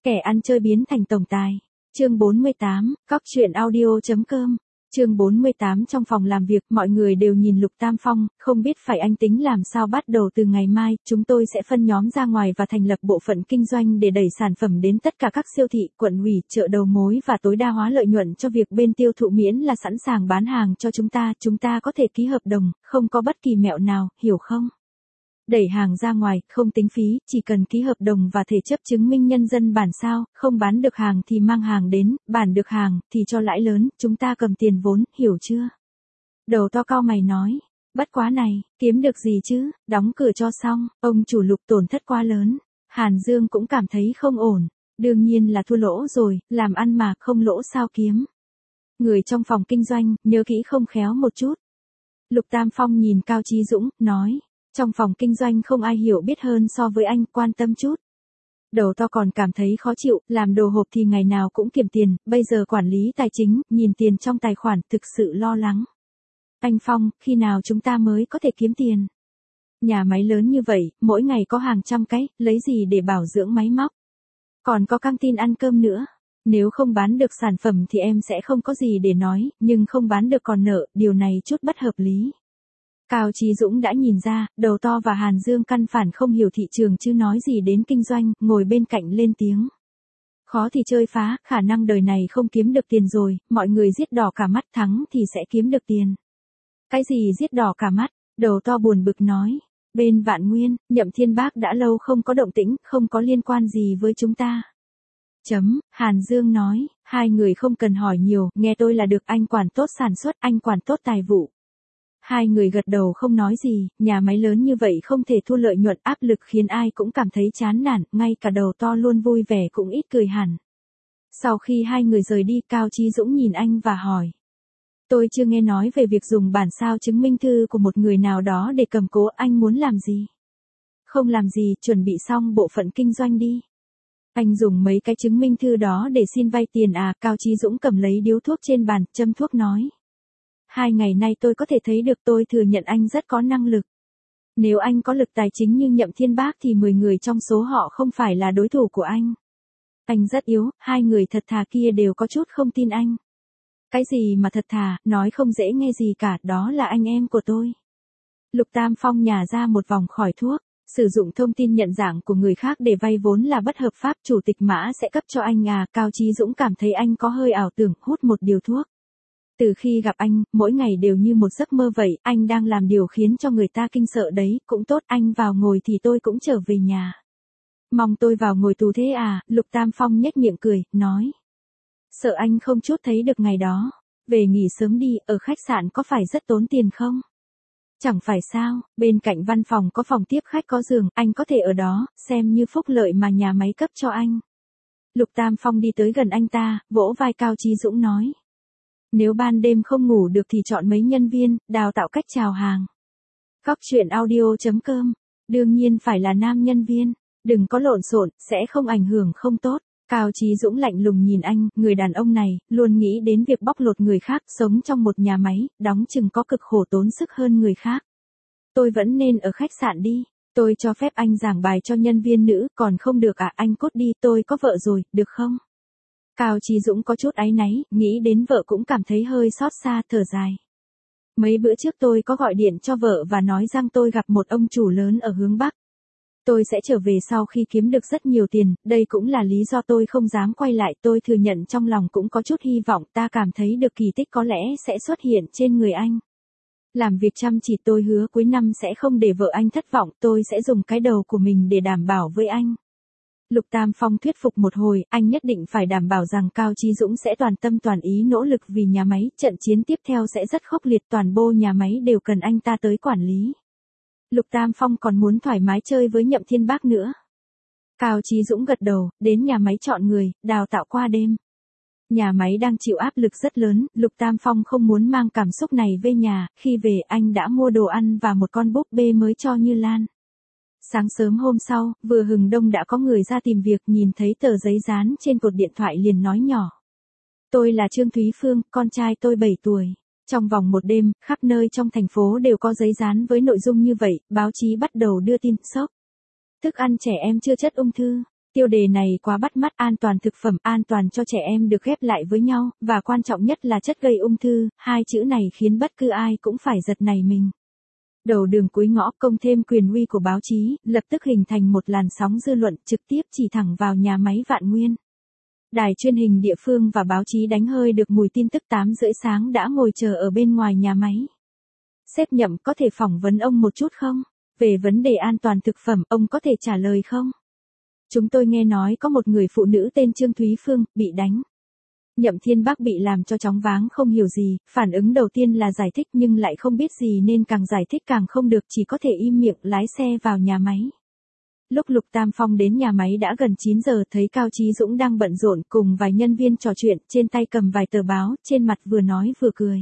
Kẻ ăn chơi biến thành tổng tài. Chương 48, cóc truyện audio.com. Chương 48. Trong phòng làm việc, mọi người đều nhìn Lục Tam Phong, không biết phải anh tính làm sao. Bắt đầu từ ngày mai, chúng tôi sẽ phân nhóm ra ngoài và thành lập bộ phận kinh doanh để đẩy sản phẩm đến tất cả các siêu thị, quận ủy, chợ đầu mối và tối đa hóa lợi nhuận cho việc bên tiêu thụ, miễn là sẵn sàng bán hàng cho chúng ta có thể ký hợp đồng, không có bất kỳ mẹo nào, hiểu không? Đẩy hàng ra ngoài, không tính phí, chỉ cần ký hợp đồng và thể chấp chứng minh nhân dân bản sao, không bán được hàng thì mang hàng đến, bán được hàng thì cho lãi lớn, chúng ta cầm tiền vốn, hiểu chưa? Đầu to cau mày nói, bất quá này, kiếm được gì chứ, đóng cửa cho xong, ông chủ Lục tổn thất quá lớn. Hàn Dương cũng cảm thấy không ổn, đương nhiên là thua lỗ rồi, làm ăn mà không lỗ sao kiếm. Người trong phòng kinh doanh, nhớ kỹ không khéo một chút. Lục Tam Phong nhìn Cao Chí Dũng, nói. Trong phòng kinh doanh không ai hiểu biết hơn so với anh, quan tâm chút. Đầu to còn cảm thấy khó chịu, làm đồ hộp thì ngày nào cũng kiểm tiền, bây giờ quản lý tài chính, nhìn tiền trong tài khoản, thực sự lo lắng. Anh Phong, khi nào chúng ta mới có thể kiếm tiền? Nhà máy lớn như vậy, mỗi ngày có hàng trăm cái, lấy gì để bảo dưỡng máy móc? Còn có căng tin ăn cơm nữa. Nếu không bán được sản phẩm thì em sẽ không có gì để nói, nhưng không bán được còn nợ, điều này chút bất hợp lý. Cao Chí Dũng đã nhìn ra, đầu to và Hàn Dương căn bản không hiểu thị trường chứ nói gì đến kinh doanh, ngồi bên cạnh lên tiếng. Khó thì chơi phá, khả năng đời này không kiếm được tiền rồi, mọi người giết đỏ cả mắt, thắng thì sẽ kiếm được tiền. Cái gì giết đỏ cả mắt? Đầu to buồn bực nói. Bên Vạn Nguyên, Nhậm Thiên Bác đã lâu không có động tĩnh, không có liên quan gì với chúng ta. Hàn Dương nói, hai người không cần hỏi nhiều, nghe tôi là được, anh quản tốt sản xuất, anh quản tốt tài vụ. Hai người gật đầu không nói gì, nhà máy lớn như vậy không thể thua lợi nhuận, áp lực khiến ai cũng cảm thấy chán nản, ngay cả đầu to luôn vui vẻ cũng ít cười hẳn. Sau khi hai người rời đi, Cao Chí Dũng nhìn anh và hỏi. Tôi chưa nghe nói về việc dùng bản sao chứng minh thư của một người nào đó để cầm cố, anh muốn làm gì? Không làm gì, chuẩn bị xong bộ phận kinh doanh đi. Anh dùng mấy cái chứng minh thư đó để xin vay tiền à? Cao Chí Dũng cầm lấy điếu thuốc trên bàn, châm thuốc nói. 2 ngày nay tôi có thể thấy được, tôi thừa nhận anh rất có năng lực. Nếu anh có lực tài chính như Nhậm Thiên Bác thì 10 người trong số họ không phải là đối thủ của anh. Anh rất yếu, hai người thật thà kia đều có chút không tin anh. Cái gì mà thật thà, nói không dễ nghe gì cả, đó là anh em của tôi. Lục Tam Phong nhả ra một vòng khỏi thuốc. Sử dụng thông tin nhận dạng của người khác để vay vốn là bất hợp pháp, chủ tịch Mã sẽ cấp cho anh à? Cao Chí Dũng cảm thấy anh có hơi ảo tưởng, hút một điếu thuốc. Từ khi gặp anh, mỗi ngày đều như một giấc mơ vậy, anh đang làm điều khiến cho người ta kinh sợ đấy, cũng tốt, anh vào ngồi thì tôi cũng trở về nhà. Mong tôi vào ngồi tù thế à? Lục Tam Phong nhếch miệng cười, nói. Sợ anh không chút thấy được ngày đó. Về nghỉ sớm đi, ở khách sạn có phải rất tốn tiền không? Chẳng phải sao, bên cạnh văn phòng có phòng tiếp khách có giường, anh có thể ở đó, xem như phúc lợi mà nhà máy cấp cho anh. Lục Tam Phong đi tới gần anh ta, vỗ vai Cao Chí Dũng nói. Nếu ban đêm không ngủ được thì chọn mấy nhân viên, đào tạo cách chào hàng. cóc truyện audio.com. Đương nhiên phải là nam nhân viên, đừng có lộn xộn, sẽ không ảnh hưởng không tốt. Cao Chí Dũng lạnh lùng nhìn anh, người đàn ông này, luôn nghĩ đến việc bóc lột người khác, sống trong một nhà máy, đóng chừng có cực khổ tốn sức hơn người khác. Tôi vẫn nên ở khách sạn đi, tôi cho phép anh giảng bài cho nhân viên nữ, còn không được à? Anh cút đi, tôi có vợ rồi, được không? Cao Chí Dũng có chút áy náy, nghĩ đến vợ cũng cảm thấy hơi xót xa, thở dài. Mấy bữa trước tôi có gọi điện cho vợ và nói rằng tôi gặp một ông chủ lớn ở hướng Bắc. Tôi sẽ trở về sau khi kiếm được rất nhiều tiền, đây cũng là lý do tôi không dám quay lại, tôi thừa nhận trong lòng cũng có chút hy vọng, ta cảm thấy được kỳ tích có lẽ sẽ xuất hiện trên người anh. Làm việc chăm chỉ, tôi hứa cuối năm sẽ không để vợ anh thất vọng, tôi sẽ dùng cái đầu của mình để đảm bảo với anh. Lục Tam Phong thuyết phục một hồi, anh nhất định phải đảm bảo rằng Cao Chí Dũng sẽ toàn tâm toàn ý nỗ lực vì nhà máy, trận chiến tiếp theo sẽ rất khốc liệt, toàn bộ nhà máy đều cần anh ta tới quản lý. Lục Tam Phong còn muốn thoải mái chơi với Nhậm Thiên Bác nữa. Cao Chí Dũng gật đầu, đến nhà máy chọn người, đào tạo qua đêm. Nhà máy đang chịu áp lực rất lớn, Lục Tam Phong không muốn mang cảm xúc này về nhà, khi về anh đã mua đồ ăn và một con búp bê mới cho Như Lan. Sáng sớm hôm sau, vừa hừng đông đã có người ra tìm việc, nhìn thấy tờ giấy dán trên cột điện thoại liền nói nhỏ. Tôi là Trương Thúy Phương, con trai tôi 7 tuổi. Trong vòng một đêm, khắp nơi trong thành phố đều có giấy dán với nội dung như vậy, báo chí bắt đầu đưa tin sốc. Thức ăn trẻ em chưa chất ung thư. Tiêu đề này quá bắt mắt, an toàn thực phẩm, an toàn cho trẻ em được ghép lại với nhau, và quan trọng nhất là chất gây ung thư, hai chữ này khiến bất cứ ai cũng phải giật nảy mình. Đầu đường cuối ngõ, công thêm quyền uy của báo chí, lập tức hình thành một làn sóng dư luận trực tiếp chỉ thẳng vào nhà máy Vạn Nguyên. Đài truyền hình địa phương và báo chí đánh hơi được mùi tin tức 8:30 sáng đã ngồi chờ ở bên ngoài nhà máy. Sếp Nhậm có thể phỏng vấn ông một chút không? Về vấn đề an toàn thực phẩm, ông có thể trả lời không? Chúng tôi nghe nói có một người phụ nữ tên Trương Thúy Phương, bị đánh. Nhậm Thiên Bác bị làm cho chóng váng không hiểu gì, phản ứng đầu tiên là giải thích nhưng lại không biết gì nên càng giải thích càng không được, chỉ có thể im miệng lái xe vào nhà máy. Lúc Lục Tam Phong đến nhà máy đã gần 9 giờ, thấy Cao Chí Dũng đang bận rộn cùng vài nhân viên trò chuyện, trên tay cầm vài tờ báo, trên mặt vừa nói vừa cười.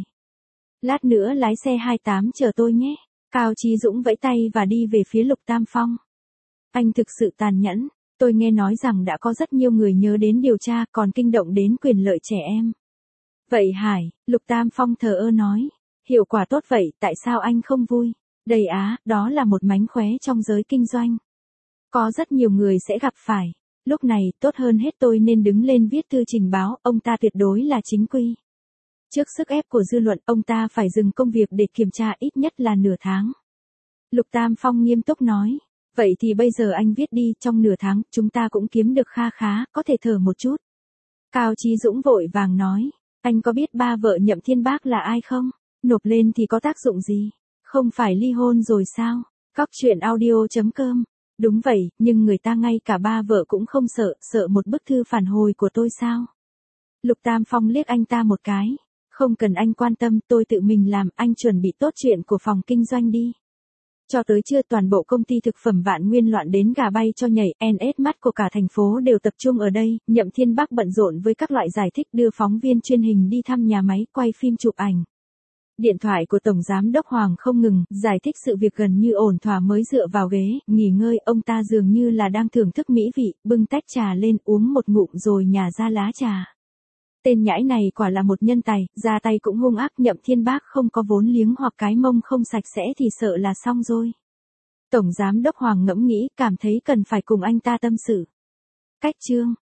Lát nữa lái xe 28 chờ tôi nhé. Cao Chí Dũng vẫy tay và đi về phía Lục Tam Phong. Anh thực sự tàn nhẫn. Tôi nghe nói rằng đã có rất nhiều người nhớ đến điều tra, còn kinh động đến quyền lợi trẻ em. Vậy Hải, Lục Tam Phong thờ ơ nói. Hiệu quả tốt vậy, tại sao anh không vui? Đây á, đó là một mánh khóe trong giới kinh doanh. Có rất nhiều người sẽ gặp phải. Lúc này, tốt hơn hết tôi nên đứng lên viết thư trình báo, ông ta tuyệt đối là chính quy. Trước sức ép của dư luận, ông ta phải dừng công việc để kiểm tra ít nhất là nửa tháng. Lục Tam Phong nghiêm túc nói. Vậy thì bây giờ anh viết đi, trong nửa tháng, chúng ta cũng kiếm được kha khá, có thể thở một chút. Cao Chí Dũng vội vàng nói. Anh có biết ba vợ Nhậm Thiên Bác là ai không? Nộp lên thì có tác dụng gì? Không phải ly hôn rồi sao? Cóc truyện audio.com. Đúng vậy, nhưng người ta ngay cả ba vợ cũng không sợ một bức thư phản hồi của tôi sao? Lục Tam Phong liếc anh ta một cái. Không cần anh quan tâm, tôi tự mình làm, anh chuẩn bị tốt chuyện của phòng kinh doanh đi. Cho tới trưa toàn bộ công ty thực phẩm Vạn Nguyên loạn đến gà bay cho nhảy, NS mắt của cả thành phố đều tập trung ở đây, Nhậm Thiên Bác bận rộn với các loại giải thích, đưa phóng viên truyền hình đi thăm nhà máy, quay phim chụp ảnh. Điện thoại của Tổng Giám đốc Hoàng không ngừng, giải thích sự việc gần như ổn thỏa mới dựa vào ghế, nghỉ ngơi, ông ta dường như là đang thưởng thức mỹ vị, bưng tách trà lên uống một ngụm rồi nhả ra lá trà. Tên nhãi này quả là một nhân tài, ra tay cũng hung ác, Nhậm Thiên Bác không có vốn liếng hoặc cái mông không sạch sẽ thì sợ là xong rồi. Tổng Giám đốc Hoàng ngẫm nghĩ, cảm thấy cần phải cùng anh ta tâm sự. Cách chương